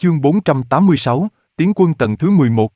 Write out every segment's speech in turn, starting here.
Chương 486, Tiến quân tầng thứ 11.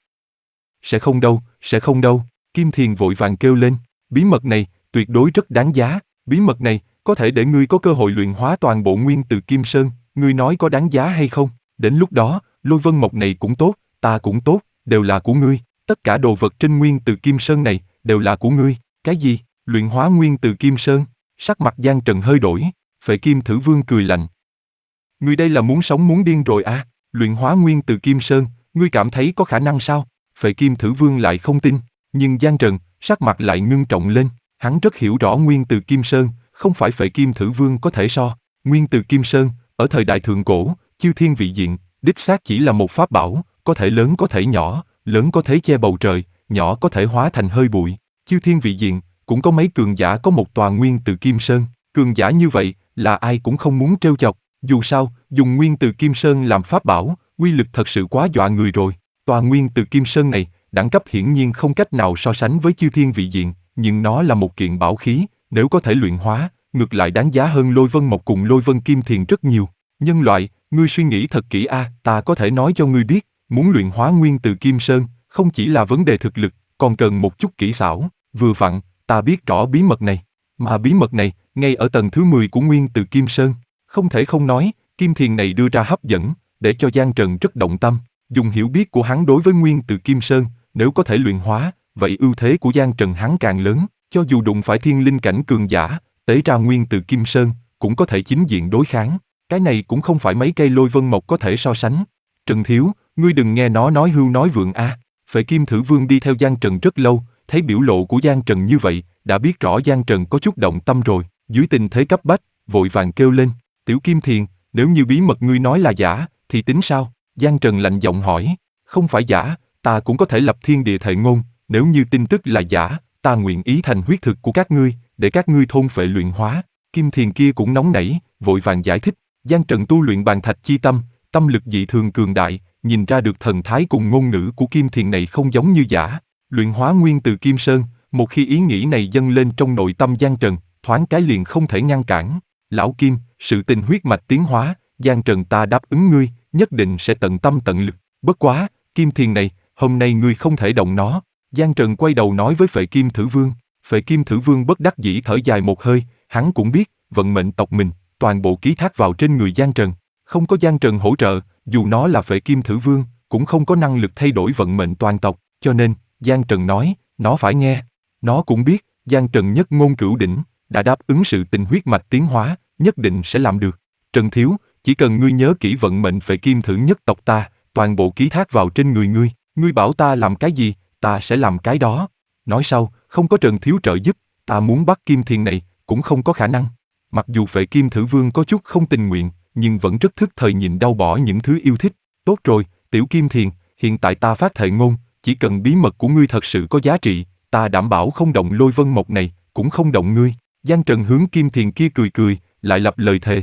Sẽ không đâu, Kim Thiền vội vàng kêu lên, bí mật này, tuyệt đối rất đáng giá, bí mật này, có thể để ngươi có cơ hội luyện hóa toàn bộ nguyên từ Kim Sơn, ngươi nói có đáng giá hay không? Đến lúc đó, Lôi Vân Mộc này cũng tốt, ta cũng tốt, đều là của ngươi, tất cả đồ vật trên nguyên từ Kim Sơn này, đều là của ngươi. Cái gì? Luyện hóa nguyên từ Kim Sơn? Sắc mặt Giang Trần hơi đổi, Phệ Kim Thử Vương cười lạnh. Ngươi đây là muốn sống muốn điên rồi à? Luyện hóa nguyên từ Kim Sơn, ngươi cảm thấy có khả năng sao? Phệ Kim Thử Vương lại không tin, nhưng Giang Trần, sắc mặt lại ngưng trọng lên, hắn rất hiểu rõ nguyên từ Kim Sơn, không phải Phệ Kim Thử Vương có thể so. Nguyên từ Kim Sơn, ở thời đại thượng cổ, chư thiên vị diện, đích xác chỉ là một pháp bảo, có thể lớn có thể nhỏ, lớn có thể che bầu trời, nhỏ có thể hóa thành hơi bụi. Chư thiên vị diện, cũng có mấy cường giả có một tòa nguyên từ Kim Sơn, cường giả như vậy, là ai cũng không muốn trêu chọc. Dù sao, dùng nguyên từ Kim Sơn làm pháp bảo, uy lực thật sự quá dọa người rồi. Tòa nguyên từ Kim Sơn này, đẳng cấp hiển nhiên không cách nào so sánh với chư thiên vị diện, nhưng nó là một kiện bảo khí, nếu có thể luyện hóa, ngược lại đáng giá hơn Lôi Vân Mộc cùng Lôi Vân Kim Thiền rất nhiều. Nhân loại, ngươi suy nghĩ thật kỹ a, ta có thể nói cho ngươi biết, muốn luyện hóa nguyên từ Kim Sơn, không chỉ là vấn đề thực lực, còn cần một chút kỹ xảo. Vừa vặn, ta biết rõ bí mật này, mà bí mật này, ngay ở tầng thứ 10 của nguyên từ Kim Sơn. Không thể không nói, Kim Thiền này đưa ra hấp dẫn, để cho Giang Trần rất động tâm. Dùng hiểu biết của hắn đối với nguyên từ Kim Sơn, nếu có thể luyện hóa, vậy ưu thế của Giang Trần hắn càng lớn, cho dù đụng phải thiên linh cảnh cường giả, tế ra nguyên từ Kim Sơn, cũng có thể chính diện đối kháng. Cái này cũng không phải mấy cây Lôi Vân Mộc có thể so sánh. Trần Thiếu, ngươi đừng nghe nó nói hưu nói vượng a. Phệ Kim Thử Vương đi theo Giang Trần rất lâu, thấy biểu lộ của Giang Trần như vậy, đã biết rõ Giang Trần có chút động tâm rồi, dưới tình thế cấp bách, vội vàng kêu lên, Tiểu Kim Thiền, nếu như bí mật ngươi nói là giả, thì tính sao? Giang Trần lạnh giọng hỏi, không phải giả, ta cũng có thể lập thiên địa thệ ngôn, nếu như tin tức là giả, ta nguyện ý thành huyết thực của các ngươi, để các ngươi thôn phệ luyện hóa. Kim Thiền kia cũng nóng nảy, vội vàng giải thích, Giang Trần tu luyện bàn thạch chi tâm, tâm lực dị thường cường đại, nhìn ra được thần thái cùng ngôn ngữ của Kim Thiền này không giống như giả. Luyện hóa nguyên từ Kim Sơn, một khi ý nghĩ này dâng lên trong nội tâm Giang Trần, thoáng cái liền không thể ngăn cản. Lão Kim, sự tình huyết mạch tiến hóa, Giang Trần ta đáp ứng ngươi, nhất định sẽ tận tâm tận lực. Bất quá, Kim Thiền này, hôm nay ngươi không thể động nó. Giang Trần quay đầu nói với Phệ Kim Thử Vương. Phệ Kim Thử Vương bất đắc dĩ thở dài một hơi, hắn cũng biết, vận mệnh tộc mình, toàn bộ ký thác vào trên người Giang Trần. Không có Giang Trần hỗ trợ, dù nó là Phệ Kim Thử Vương, cũng không có năng lực thay đổi vận mệnh toàn tộc, cho nên, Giang Trần nói, nó phải nghe. Nó cũng biết, Giang Trần nhất ngôn cửu đỉnh, đã đáp ứng sự tình huyết mạch tiến hóa, nhất định sẽ làm được. Trần Thiếu, chỉ cần ngươi nhớ kỹ vận mệnh Phệ Kim Thử nhất tộc ta, toàn bộ ký thác vào trên người ngươi, ngươi bảo ta làm cái gì, ta sẽ làm cái đó. Nói sau, không có Trần Thiếu trợ giúp, ta muốn bắt Kim Thiền này, cũng không có khả năng. Mặc dù Phệ Kim Thử Vương có chút không tình nguyện, nhưng vẫn rất thức thời nhịn đau bỏ những thứ yêu thích. Tốt rồi, Tiểu Kim Thiền, hiện tại ta phát thệ ngôn, chỉ cần bí mật của ngươi thật sự có giá trị, ta đảm bảo không động Lôi Vân Mộc này, cũng không động ngươi. Giang Trần hướng Kim Thiền kia cười cười, lại lập lời thề.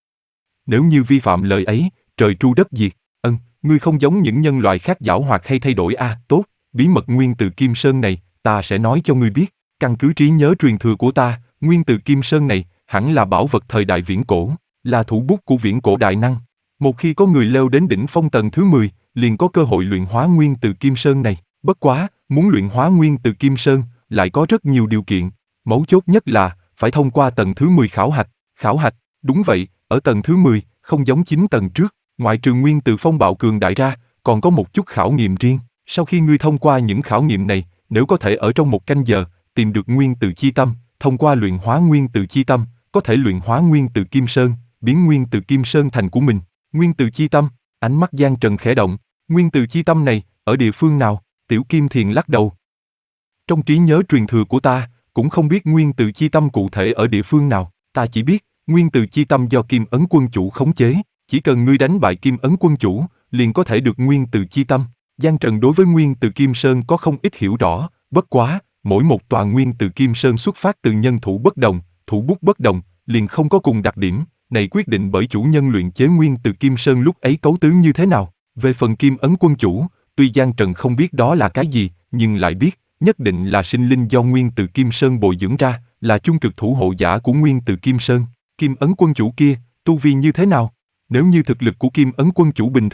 Nếu như vi phạm lời ấy, trời tru đất diệt. Ngươi không giống những nhân loại khác giảo hoạt hay thay đổi a. Tốt, bí mật nguyên từ Kim Sơn này, ta sẽ nói cho ngươi biết. Căn cứ trí nhớ truyền thừa của ta, nguyên từ Kim Sơn này, hẳn là bảo vật thời đại viễn cổ, là thủ bút của viễn cổ đại năng. Một khi có người leo đến đỉnh phong tầng thứ 10, liền có cơ hội luyện hóa nguyên từ Kim Sơn này. Bất quá, muốn luyện hóa nguyên từ Kim Sơn, lại có rất nhiều điều kiện. Mấu chốt nhất là, phải thông qua tầng thứ 10 khảo hạch. Khảo hạch, đúng vậy, ở tầng thứ 10, không giống 9 tầng trước, ngoại trừ nguyên từ phong bạo cường đại ra, còn có một chút khảo nghiệm riêng. Sau khi ngươi thông qua những khảo nghiệm này, nếu có thể ở trong một canh giờ, tìm được nguyên từ chi tâm, thông qua luyện hóa nguyên từ chi tâm, có thể luyện hóa nguyên từ Kim Sơn, biến nguyên từ Kim Sơn thành của mình. Nguyên từ chi tâm, ánh mắt Giang Trần khẽ động, nguyên từ chi tâm này, ở địa phương nào? Tiểu Kim Thiền lắc đầu. Trong trí nhớ truyền thừa của ta, cũng không biết nguyên từ chi tâm cụ thể ở địa phương nào, ta chỉ biết, nguyên từ chi tâm do Kim Ấn Quân Chủ khống chế, chỉ cần ngươi đánh bại Kim Ấn Quân Chủ, liền có thể được nguyên từ chi tâm. Giang Trần đối với nguyên từ Kim Sơn có không ít hiểu rõ, bất quá, mỗi một tòa nguyên từ Kim Sơn xuất phát từ nhân thủ bất đồng, thủ bút bất đồng, liền không có cùng đặc điểm, này quyết định bởi chủ nhân luyện chế nguyên từ Kim Sơn lúc ấy cấu tứ như thế nào. Về phần Kim Ấn Quân Chủ, tuy Giang Trần không biết đó là cái gì, nhưng lại biết, nhất định là sinh linh do nguyên từ Kim Sơn bồi dưỡng ra, là chung cực thủ hộ giả của nguyên từ Kim Sơn. Kim Ấn Quân Chủ kia, tu vi như thế nào? Nếu như thực lực của Kim Ấn Quân Chủ bình thường,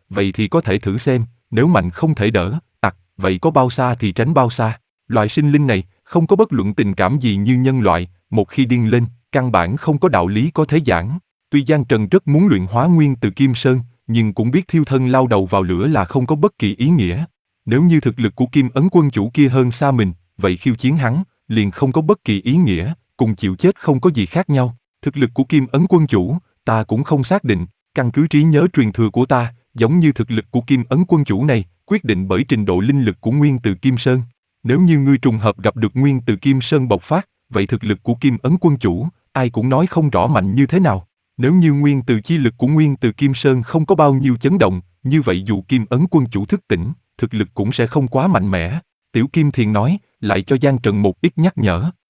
vậy thì có thể thử xem, nếu mạnh không thể đỡ, vậy có bao xa thì tránh bao xa. Loại sinh linh này, không có bất luận tình cảm gì như nhân loại, một khi điên lên, căn bản không có đạo lý có thể giảng. Tuy Giang Trần rất muốn luyện hóa nguyên từ Kim Sơn, nhưng cũng biết thiêu thân lao đầu vào lửa là không có bất kỳ ý nghĩa. Nếu như thực lực của Kim Ấn quân chủ kia hơn xa mình, vậy khiêu chiến hắn, liền không có bất kỳ ý nghĩa, cùng chịu chết không có gì khác nhau. Thực lực của Kim Ấn quân chủ, ta cũng không xác định, căn cứ trí nhớ truyền thừa của ta, giống như thực lực của Kim Ấn quân chủ này, quyết định bởi trình độ linh lực của nguyên từ Kim Sơn. Nếu như ngươi trùng hợp gặp được nguyên từ Kim Sơn bộc phát, vậy thực lực của Kim Ấn quân chủ, ai cũng nói không rõ mạnh như thế nào. Nếu như nguyên từ chi lực của nguyên từ Kim Sơn không có bao nhiêu chấn động, như vậy dù Kim Ấn quân chủ thức tỉnh, thực lực cũng sẽ không quá mạnh mẽ. Tiểu Kim Thiền nói, lại cho Giang Trần một ít nhắc nhở.